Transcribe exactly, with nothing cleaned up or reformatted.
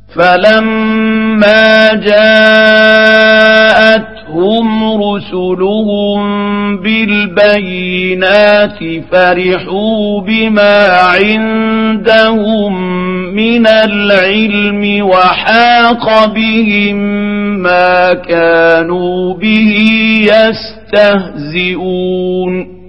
فلما جاءتهم رسلهم بالبينات فرحوا بما عندهم من العلم وحاق بهم ما كانوا به يستهزئون